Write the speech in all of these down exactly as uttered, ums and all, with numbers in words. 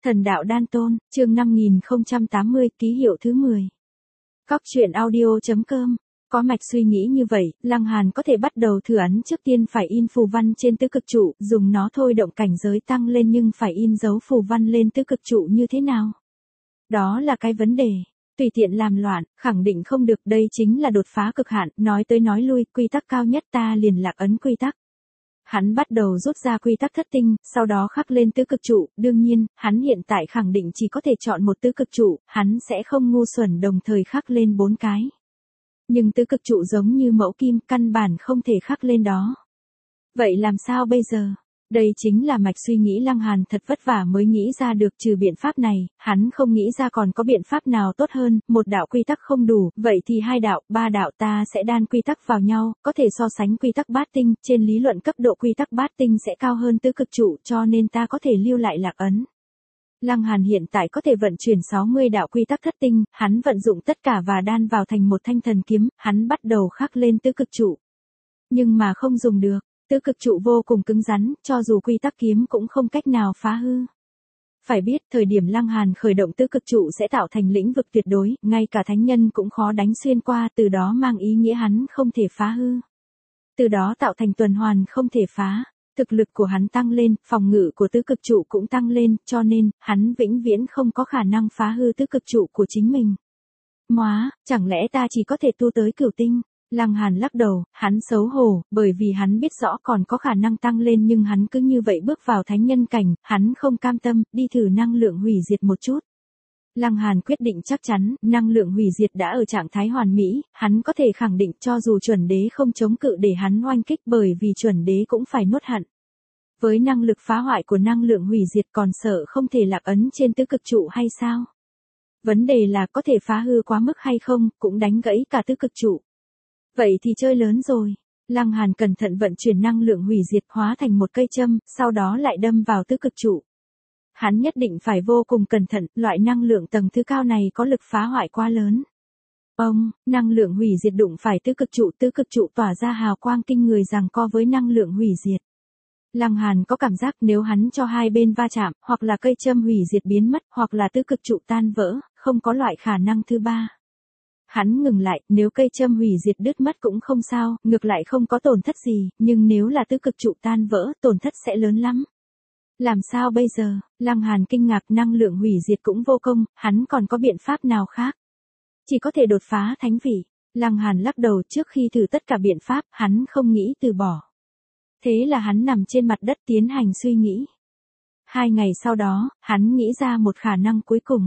Thần đạo đan tôn, chương năm nghìn không trăm tám mươi, ký hiệu thứ mười. Cóc truyện audio.com. Có mạch suy nghĩ như vậy, Lăng Hàn có thể bắt đầu thử ấn trước tiên phải in phù văn trên tứ cực trụ, dùng nó thôi động cảnh giới tăng lên nhưng phải in dấu phù văn lên tứ cực trụ như thế nào? Đó là cái vấn đề. Tùy tiện làm loạn, khẳng định không được, đây chính là đột phá cực hạn, nói tới nói lui, quy tắc cao nhất ta liền lạc ấn quy tắc. Hắn bắt đầu rút ra quy tắc thất tinh, sau đó khắc lên tứ cực trụ, đương nhiên, hắn hiện tại khẳng định chỉ có thể chọn một tứ cực trụ, hắn sẽ không ngu xuẩn đồng thời khắc lên bốn cái. Nhưng tứ cực trụ giống như mẫu kim, căn bản không thể khắc lên đó. Vậy làm sao bây giờ? Đây chính là mạch suy nghĩ Lăng Hàn thật vất vả mới nghĩ ra được, trừ biện pháp này, hắn không nghĩ ra còn có biện pháp nào tốt hơn, một đạo quy tắc không đủ, vậy thì hai đạo, ba đạo ta sẽ đan quy tắc vào nhau, có thể so sánh quy tắc bát tinh, trên lý luận cấp độ quy tắc bát tinh sẽ cao hơn tứ cực trụ, cho nên ta có thể lưu lại lạc ấn. Lăng Hàn hiện tại có thể vận chuyển sáu mươi đạo quy tắc thất tinh, hắn vận dụng tất cả và đan vào thành một thanh thần kiếm, hắn bắt đầu khắc lên tứ cực trụ. Nhưng mà không dùng được. Tứ cực trụ vô cùng cứng rắn, cho dù quy tắc kiếm cũng không cách nào phá hư. Phải biết, thời điểm Lăng Hàn khởi động tứ cực trụ sẽ tạo thành lĩnh vực tuyệt đối, ngay cả thánh nhân cũng khó đánh xuyên qua, từ đó mang ý nghĩa hắn không thể phá hư. Từ đó tạo thành tuần hoàn không thể phá. Thực lực của hắn tăng lên, phòng ngự của tứ cực trụ cũng tăng lên, cho nên, hắn vĩnh viễn không có khả năng phá hư tứ cực trụ của chính mình. Móa, chẳng lẽ ta chỉ có thể tu tới cửu tinh? Lăng Hàn lắc đầu, hắn xấu hổ, bởi vì hắn biết rõ còn có khả năng tăng lên nhưng hắn cứ như vậy bước vào thánh nhân cảnh, hắn không cam tâm, đi thử năng lượng hủy diệt một chút. Lăng Hàn quyết định chắc chắn, năng lượng hủy diệt đã ở trạng thái hoàn mỹ, hắn có thể khẳng định cho dù chuẩn đế không chống cự để hắn oanh kích bởi vì chuẩn đế cũng phải nuốt hận. Với năng lực phá hoại của năng lượng hủy diệt còn sợ không thể lạc ấn trên tứ cực trụ hay sao? Vấn đề là có thể phá hư quá mức hay không, cũng đánh gãy cả tứ cực trụ. Vậy thì chơi lớn rồi. Lăng Hàn cẩn thận vận chuyển năng lượng hủy diệt hóa thành một cây châm, sau đó lại đâm vào tứ cực trụ. Hắn nhất định phải vô cùng cẩn thận, loại năng lượng tầng thứ cao này có lực phá hoại quá lớn. Ông, năng lượng hủy diệt đụng phải tứ cực trụ, tứ cực trụ tỏa ra hào quang kinh người giằng co với năng lượng hủy diệt. Lăng Hàn có cảm giác nếu hắn cho hai bên va chạm, hoặc là cây châm hủy diệt biến mất, hoặc là tứ cực trụ tan vỡ, không có loại khả năng thứ ba. Hắn ngừng lại, nếu cây châm hủy diệt đứt mất cũng không sao, ngược lại không có tổn thất gì, nhưng nếu là tứ cực trụ tan vỡ, tổn thất sẽ lớn lắm. Làm sao bây giờ? Lăng Hàn kinh ngạc, năng lượng hủy diệt cũng vô công, hắn còn có biện pháp nào khác? Chỉ có thể đột phá thánh vị. Lăng Hàn lắc đầu, trước khi thử tất cả biện pháp, hắn không nghĩ từ bỏ. Thế là hắn nằm trên mặt đất tiến hành suy nghĩ. Hai ngày sau đó, hắn nghĩ ra một khả năng cuối cùng.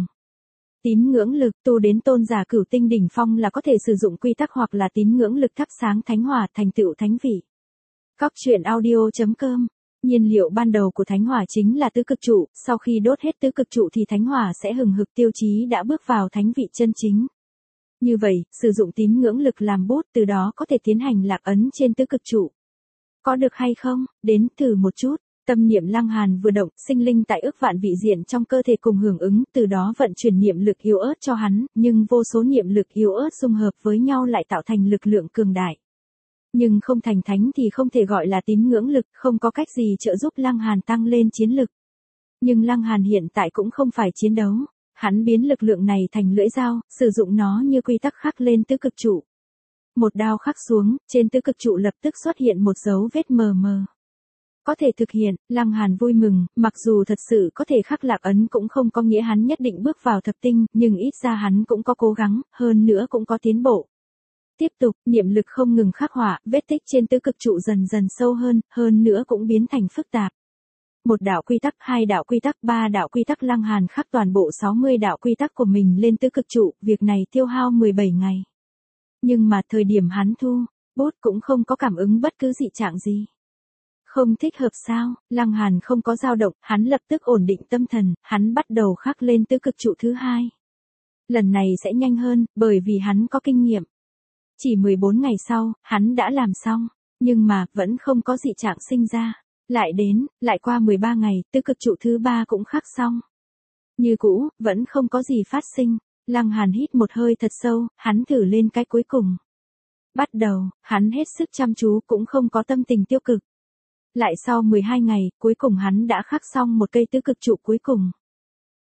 Tín ngưỡng lực, tu đến tôn giả cửu tinh đỉnh phong là có thể sử dụng quy tắc hoặc là tín ngưỡng lực thắp sáng thánh hỏa thành tựu thánh vị. Cóc truyện audio.com. Nhiên liệu ban đầu của thánh hỏa chính là tứ cực trụ, sau khi đốt hết tứ cực trụ thì thánh hỏa sẽ hừng hực, tiêu chí đã bước vào thánh vị chân chính. Như vậy, sử dụng tín ngưỡng lực làm bút, từ đó có thể tiến hành lạc ấn trên tứ cực trụ. Có được hay không? Đến thử một chút. Tâm niệm Lăng Hàn vừa động, sinh linh tại ức vạn vị diện trong cơ thể cùng hưởng ứng, từ đó vận chuyển niệm lực yếu ớt cho hắn, nhưng vô số niệm lực yếu ớt xung hợp với nhau lại tạo thành lực lượng cường đại. Nhưng không thành thánh thì không thể gọi là tín ngưỡng lực, không có cách gì trợ giúp Lăng Hàn tăng lên chiến lực. Nhưng Lăng Hàn hiện tại cũng không phải chiến đấu, hắn biến lực lượng này thành lưỡi dao, sử dụng nó như quy tắc khắc lên tứ cực trụ. Một đao khắc xuống, trên tứ cực trụ lập tức xuất hiện một dấu vết mờ mờ. Có thể thực hiện, Lăng Hàn vui mừng, mặc dù thật sự có thể khắc lạc ấn cũng không có nghĩa hắn nhất định bước vào thập tinh, nhưng ít ra hắn cũng có cố gắng, hơn nữa cũng có tiến bộ. Tiếp tục, niệm lực không ngừng khắc họa, vết tích trên tứ cực trụ dần dần sâu hơn, hơn nữa cũng biến thành phức tạp. Một đạo quy tắc, hai đạo quy tắc, ba đạo quy tắc, Lăng Hàn khắc toàn bộ sáu mươi đạo quy tắc của mình lên tứ cực trụ, việc này tiêu hao mười bảy ngày. Nhưng mà thời điểm hắn thu, bút cũng không có cảm ứng bất cứ dị trạng gì. Không thích hợp sao? Lăng Hàn không có dao động, hắn lập tức ổn định tâm thần, hắn bắt đầu khắc lên tứ cực trụ thứ hai. Lần này sẽ nhanh hơn, bởi vì hắn có kinh nghiệm. Chỉ mười bốn ngày sau, hắn đã làm xong, nhưng mà, vẫn không có dị trạng sinh ra. Lại đến, lại qua mười ba ngày, tứ cực trụ thứ ba cũng khắc xong. Như cũ, vẫn không có gì phát sinh. Lăng Hàn hít một hơi thật sâu, hắn thử lên cái cuối cùng. Bắt đầu, hắn hết sức chăm chú cũng không có tâm tình tiêu cực. Lại sau mười hai ngày, cuối cùng hắn đã khắc xong một cây tứ cực trụ cuối cùng.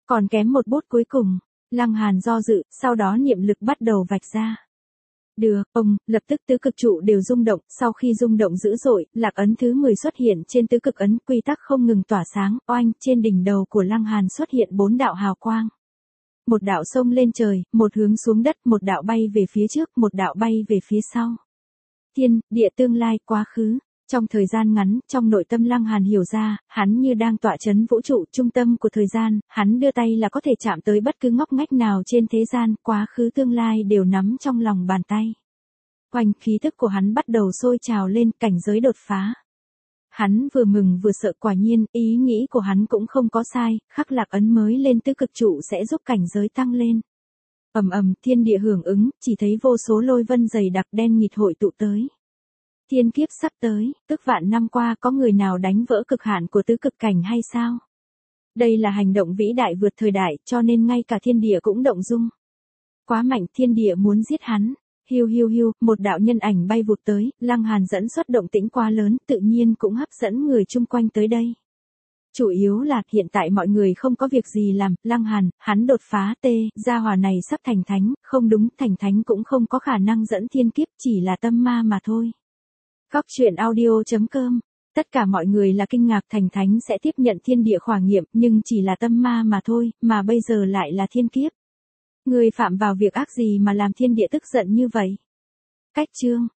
Còn kém một bút cuối cùng. Lăng Hàn do dự, sau đó niệm lực bắt đầu vạch ra. Được, ông, lập tức tứ cực trụ đều rung động, sau khi rung động dữ dội, lạc ấn thứ mười xuất hiện trên tứ cực ấn, quy tắc không ngừng tỏa sáng, oanh, trên đỉnh đầu của Lăng Hàn xuất hiện bốn đạo hào quang. Một đạo xông lên trời, một hướng xuống đất, một đạo bay về phía trước, một đạo bay về phía sau. Thiên, địa tương lai, quá khứ. Trong thời gian ngắn, trong nội tâm Lăng Hàn hiểu ra, hắn như đang tọa chấn vũ trụ, trung tâm của thời gian, hắn đưa tay là có thể chạm tới bất cứ ngóc ngách nào trên thế gian, quá khứ tương lai đều nắm trong lòng bàn tay. Oanh, khí thức của hắn bắt đầu sôi trào lên, cảnh giới đột phá. Hắn vừa mừng vừa sợ, quả nhiên, ý nghĩ của hắn cũng không có sai, khắc lạc ấn mới lên tứ cực trụ sẽ giúp cảnh giới tăng lên. Ầm ầm, thiên địa hưởng ứng, chỉ thấy vô số lôi vân dày đặc đen nghịt hội tụ tới. Thiên kiếp sắp tới, tức vạn năm qua có người nào đánh vỡ cực hạn của tứ cực cảnh hay sao? Đây là hành động vĩ đại vượt thời đại, cho nên ngay cả thiên địa cũng động dung. Quá mạnh, thiên địa muốn giết hắn. Hiu hiu hiu, một đạo nhân ảnh bay vụt tới, Lăng Hàn dẫn xuất động tĩnh quá lớn, tự nhiên cũng hấp dẫn người chung quanh tới đây. Chủ yếu là hiện tại mọi người không có việc gì làm, Lăng Hàn, hắn đột phá tê, gia hỏa này sắp thành thánh, không đúng, thành thánh cũng không có khả năng dẫn thiên kiếp, chỉ là tâm ma mà thôi. Góc truyện audio chấm com. Tất cả mọi người là kinh ngạc, thành thánh sẽ tiếp nhận thiên địa khỏa nghiệm, nhưng chỉ là tâm ma mà thôi, mà bây giờ lại là thiên kiếp. Người phạm vào việc ác gì mà làm thiên địa tức giận như vậy? Cách chương